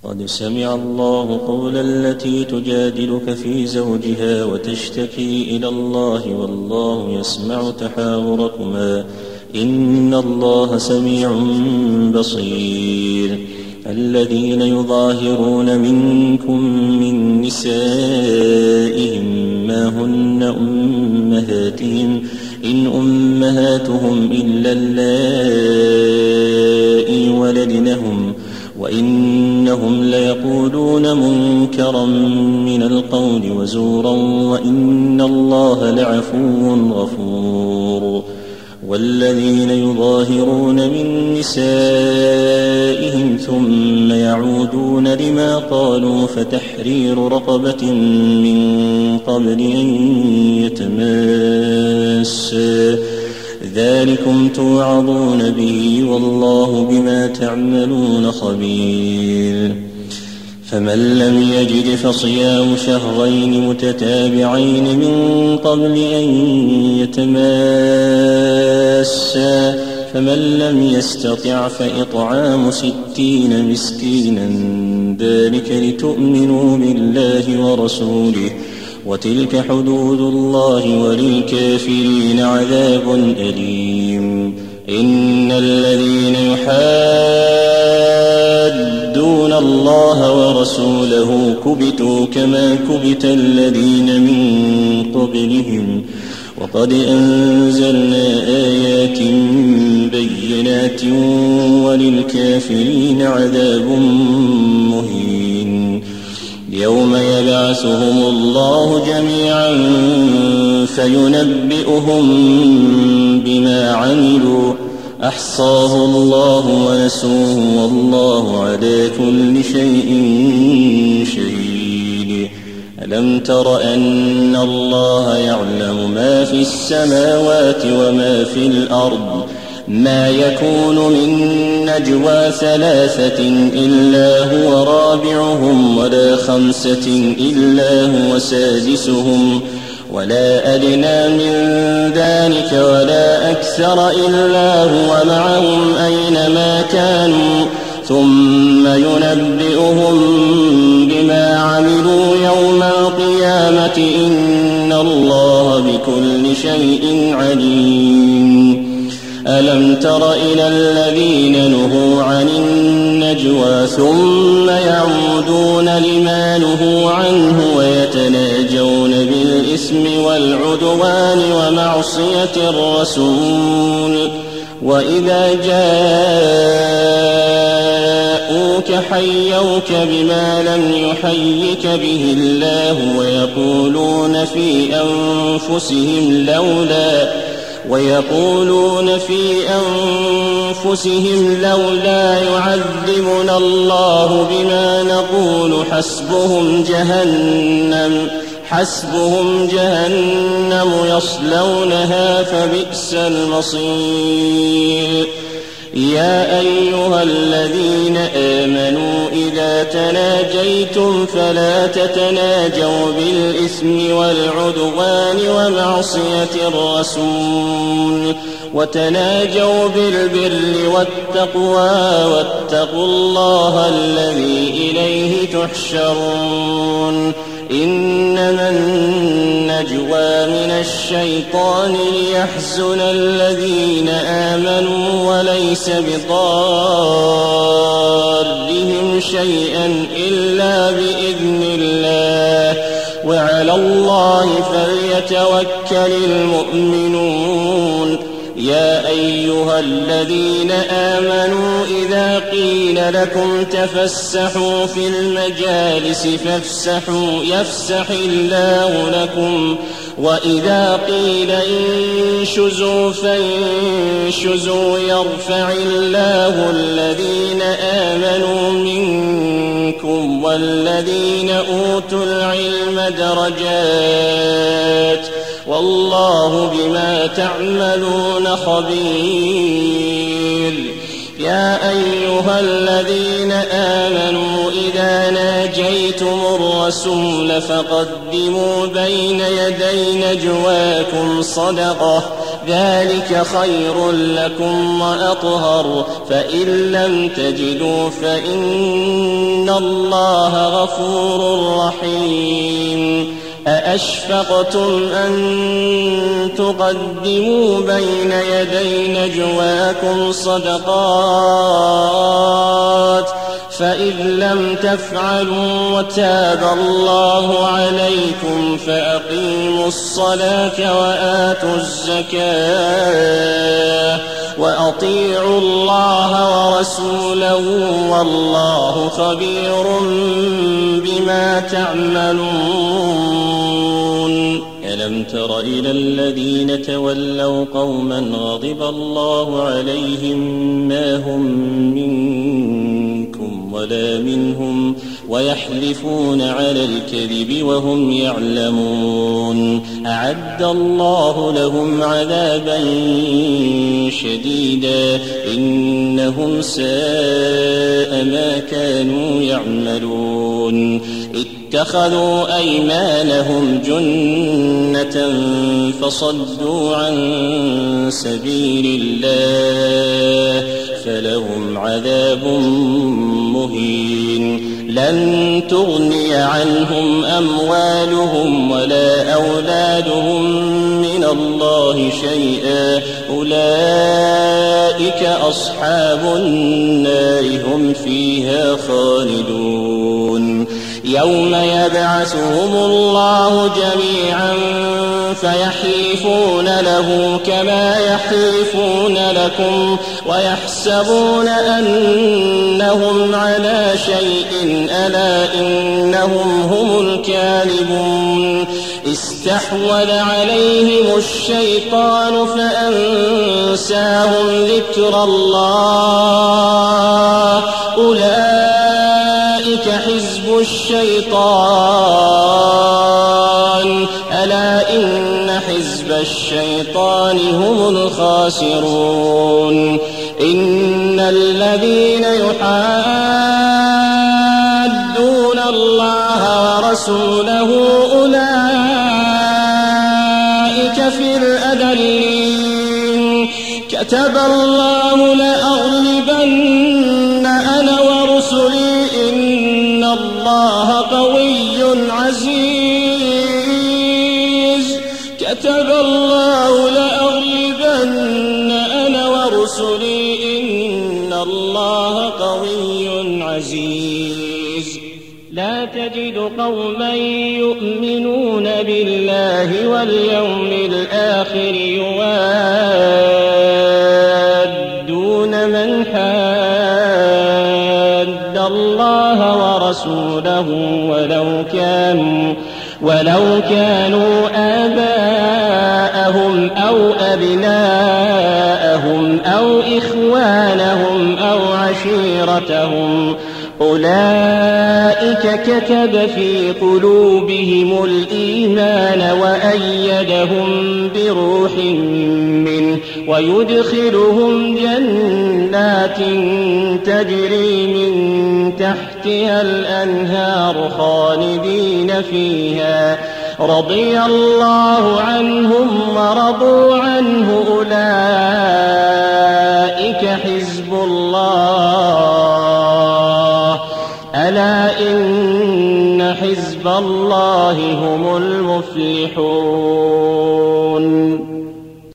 قد سمع الله قول التي تجادلك في زوجها وتشتكي إلى الله والله يسمع تحاوركما إن الله سميع بصير. الذين يظاهرون منكم من نسائهم ما هن أمهاتهم إن أمهاتهم إلا اللائي ولدنهم وإنهم ليقولون منكرا من القول وزورا وإن الله لعفو غفور. والذين يظاهرون من نسائهم ثم يعودون لما قالوا فتحرير رقبة من قبل أن يتماسا ذلكم توعظون به والله بما تعملون خبير. فمن لم يجد فصيام شهرين متتابعين من قبل أن يتماسا فمن لم يستطع فإطعام 60 مسكينا ذلك لتؤمنوا بالله ورسوله وتلك حدود الله وللكافرين عذاب أليم. إن الذين يحادون الله ورسوله كبتوا كما كبت الذين من قبلهم وقد أنزلنا آيات بينات وللكافرين عذاب مهين. يوم يبعثهم الله جميعا فينبئهم بما عملوا أحصاه الله ونسوه والله على كل شيء شهيد. ألم تر أن الله يعلم ما في السماوات وما في الأرض ما يكون من نجوى 3 إلا هو رابعهم ولا 5 إلا هو سادسهم ولا أدنى من ذلك ولا أكثر إلا هو معهم أينما كانوا ثم ينبئهم بما عملوا يوم القيامة إن الله بكل شيء عليم. ألم تر إلى الذين نهوا عن النجوى ثم يعودون لما نهوا عنه ويتناجون بالإثم والعدوان ومعصية الرسول وإذا جاءوك حيوك بما لم يحيك به الله ويقولون في أنفسهم لولا يعذبنا الله بما نقول حسبهم جهنم يصلونها فبئس المصير. يا أيها الذين آمنوا إذا تناجيتم فلا تتناجوا بالإثم والعدوان ومعصية الرسول وتناجوا بالبر والتقوى واتقوا الله الذي إليه تحشرون. إنما النجوى من الشيطان ليحزن الذين آمنوا وليس بضارهم شيئا إلا بإذن الله وعلى الله فليتوكل المؤمنون. يا أيها الذين آمنوا إذا قيل لكم تفسحوا في المجالس يفسح الله لكم وإذا قيل انشزوا فانشزوا يرفع الله الذين آمنوا منكم والذين أوتوا العلم درجات والله بما تعملون خبير. يا أيها الذين آمنوا إذا ناجيتم الرسول فقدموا بين يدي نجواكم صدقة ذلك خير لكم وأطهر فإن لم تجدوا فإن الله غفور رحيم أأشفقتم أن تقدموا بين يدي نجواكم صدقات فإذ لم تفعلوا وتاب الله عليكم فأقيموا الصلاة وآتوا الزكاة وأطيعوا الله ورسوله والله خبير بما تعملون ألم تر إلى الذين تولوا قوما غضب الله عليهم ما هم منكم ولا منهم ويحلفون على الكذب وهم يعلمون أعد الله لهم عذابا شديدا إنهم ساء ما كانوا يعملون اتخذوا أيمانهم جنة فصدوا عن سبيل الله فلهم عذاب مهين لن تغني عنهم أموالهم ولا أولادهم من الله شيئا أولئك أصحاب النار هم فيها خالدون يوم يبعثهم الله جميعا فيحلفون له كما يحلفون لكم ويحسبون أنهم على شيء ألا إنهم هم الكاذبون استحوذ عليهم الشيطان فأنساهم ذكر الله أولئك حزب الشيطان ألا إن حزب الشيطان هم الخاسرون إن الذين يحادون الله ورسوله أولئك في الأذلين كتب الله لأغلبن أنا ورسلي إن الله قوي عزيز كتب الله لأغلبن أنا ورسلي إن الله قوي عزيز لا تجد قوما يؤمنون بالله واليوم الآخر يوادون من حاد الله ورسوله ولو كانوا آباءهم أو أبناءهم أو إخوانهم أو عشيرتهم أولئك كتب في قلوبهم الإيمان وأيدهم بروح منه ويدخلهم جنات تجري من تحتها الأنهار خالدين فيها رضي الله عنهم ورضوا عنه أولئك حزب الله ألا إن حزب الله هم المفلحون